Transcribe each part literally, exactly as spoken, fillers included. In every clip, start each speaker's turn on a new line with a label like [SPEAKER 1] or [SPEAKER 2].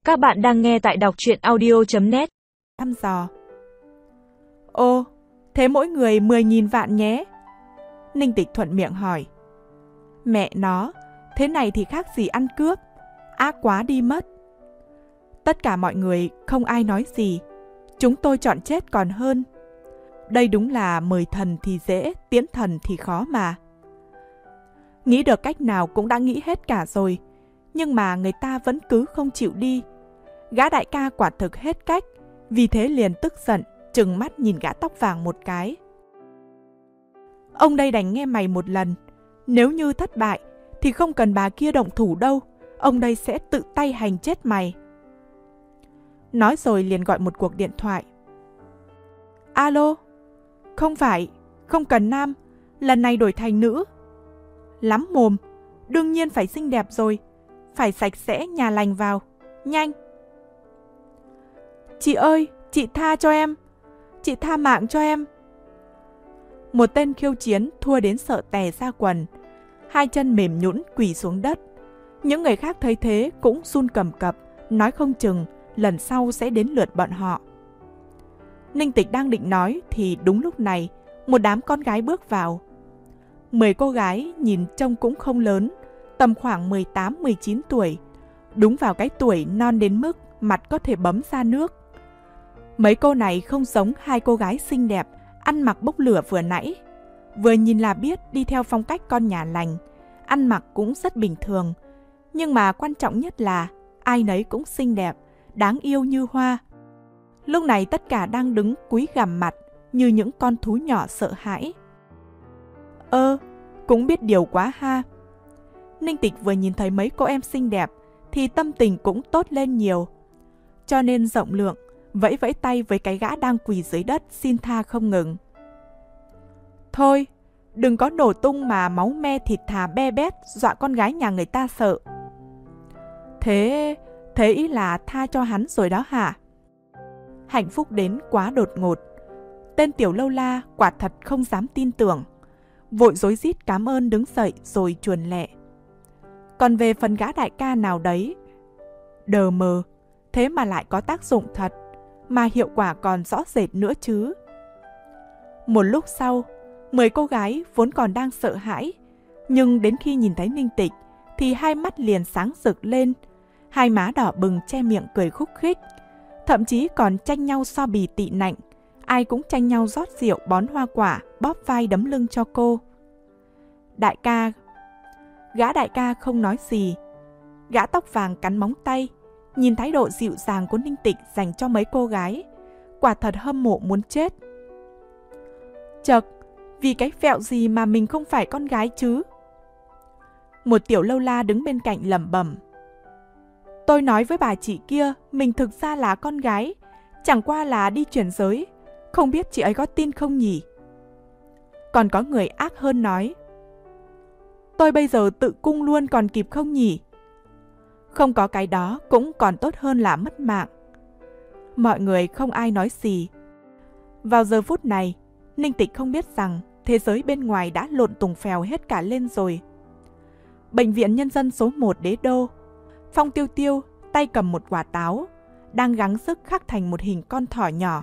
[SPEAKER 1] Các bạn đang nghe tại đọc truyện audio chấm net.
[SPEAKER 2] Thăm dò. Ô, thế mỗi người mười nghìn vạn nhé. Ninh Tịch thuận miệng hỏi. Mẹ nó, thế này thì khác gì ăn cướp. Ác quá đi mất. Tất cả mọi người không ai nói gì. Chúng tôi chọn chết còn hơn. Đây đúng là mời thần thì dễ, tiễn thần thì khó mà. Nghĩ được cách nào cũng đã nghĩ hết cả rồi. Nhưng mà người ta vẫn cứ không chịu đi. Gã đại ca quả thực hết cách. Vì thế liền tức giận, trừng mắt nhìn gã tóc vàng một cái. Ông đây đành nghe mày một lần. Nếu như thất bại thì không cần bà kia động thủ đâu. Ông đây sẽ tự tay hành chết mày. Nói rồi liền gọi một cuộc điện thoại. Alo? Không phải, không cần nam. Lần này đổi thành nữ. Lắm mồm. Đương nhiên phải xinh đẹp rồi. Phải sạch sẽ, nhà lành vào. Nhanh. Chị ơi, chị tha cho em. Chị tha mạng cho em. Một tên khiêu chiến thua đến sợ tè ra quần. Hai chân mềm nhũn quỳ xuống đất. Những người khác thấy thế cũng run cầm cập, nói không chừng lần sau sẽ đến lượt bọn họ. Ninh Tịch đang định nói thì đúng lúc này một đám con gái bước vào. Mười cô gái nhìn trông cũng không lớn, tầm khoảng mười tám mười chín tuổi. Đúng vào cái tuổi non đến mức mặt có thể bấm ra nước. Mấy cô này không giống hai cô gái xinh đẹp, ăn mặc bốc lửa vừa nãy. Vừa nhìn là biết đi theo phong cách con nhà lành, ăn mặc cũng rất bình thường. Nhưng mà quan trọng nhất là ai nấy cũng xinh đẹp, đáng yêu như hoa. Lúc này tất cả đang đứng cúi gằm mặt như những con thú nhỏ sợ hãi. Ơ, cũng biết điều quá ha. Ninh Tịch vừa nhìn thấy mấy cô em xinh đẹp thì tâm tình cũng tốt lên nhiều. Cho nên rộng lượng, vẫy vẫy tay với cái gã đang quỳ dưới đất xin tha không ngừng. Thôi, đừng có nổ tung mà máu me thịt thà be bét dọa con gái nhà người ta sợ. Thế, thế ý là tha cho hắn rồi đó hả? Hạnh phúc đến quá đột ngột. Tên tiểu lâu la quả thật không dám tin tưởng. Vội rối rít cảm ơn đứng dậy rồi chuồn lẹ. Còn về phần gã đại ca nào đấy, đờ mờ, thế mà lại có tác dụng thật, mà hiệu quả còn rõ rệt nữa chứ. Một lúc sau, mười cô gái vốn còn đang sợ hãi, nhưng đến khi nhìn thấy Ninh Tịch thì hai mắt liền sáng rực lên, hai má đỏ bừng che miệng cười khúc khích, thậm chí còn tranh nhau so bì tị nạnh, ai cũng tranh nhau rót rượu bón hoa quả, bóp vai đấm lưng cho cô. Đại ca, gã đại ca không nói gì. Gã tóc vàng cắn móng tay, nhìn thái độ dịu dàng của Ninh Tịch dành cho mấy cô gái, quả thật hâm mộ muốn chết. Chậc, vì cái phẹo gì mà mình không phải con gái chứ? Một tiểu lâu la đứng bên cạnh lẩm bẩm. Tôi nói với bà chị kia, mình thực ra là con gái, chẳng qua là đi chuyển giới, không biết chị ấy có tin không nhỉ? Còn có người ác hơn nói. Tôi bây giờ tự cung luôn còn kịp không nhỉ? Không có cái đó cũng còn tốt hơn là mất mạng. Mọi người không ai nói gì. Vào giờ phút này, Ninh Tịch không biết rằng thế giới bên ngoài đã lộn tùng phèo hết cả lên rồi. Bệnh viện Nhân dân số một Đế Đô, Phong Tiêu Tiêu tay cầm một quả táo, đang gắng sức khắc thành một hình con thỏ nhỏ.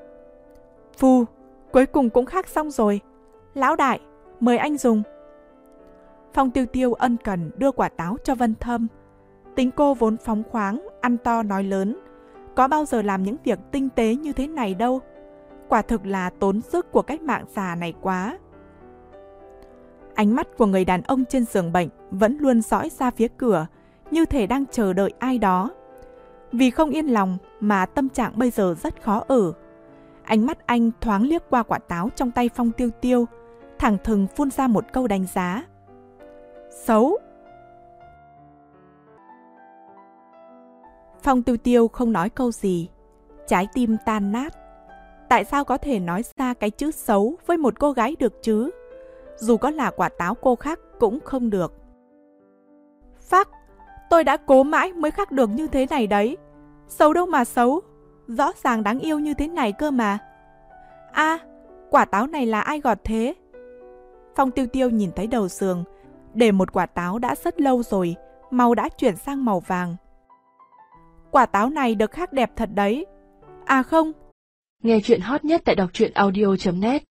[SPEAKER 2] Phù, cuối cùng cũng khắc xong rồi. Lão đại, mời anh dùng. Phong Tiêu Tiêu ân cần đưa quả táo cho Vân Thâm. Tính cô vốn phóng khoáng, ăn to nói lớn, có bao giờ làm những việc tinh tế như thế này đâu. Quả thực là tốn sức của cách mạng già này quá. Ánh mắt của người đàn ông trên giường bệnh vẫn luôn dõi ra phía cửa, như thể đang chờ đợi ai đó. Vì không yên lòng mà tâm trạng bây giờ rất khó ở. Ánh mắt anh thoáng liếc qua quả táo trong tay Phong Tiêu Tiêu, thẳng thừng phun ra một câu đánh giá. Xấu. Phong Tiêu Tiêu không nói câu gì. Trái tim tan nát. Tại sao có thể nói ra cái chữ xấu với một cô gái được chứ? Dù có là quả táo cô khắc cũng không được. Phắc, tôi đã cố mãi mới khắc được như thế này đấy. Xấu đâu mà xấu. Rõ ràng đáng yêu như thế này cơ mà. À, quả táo này là ai gọt thế? Phong Tiêu Tiêu nhìn thấy đầu giường, để một quả táo đã rất lâu rồi, màu đã chuyển sang màu vàng. quả táo này được khắc đẹp thật đấy. À không.
[SPEAKER 3] Nghe chuyện hot nhất tại đọc truyện audio chấm net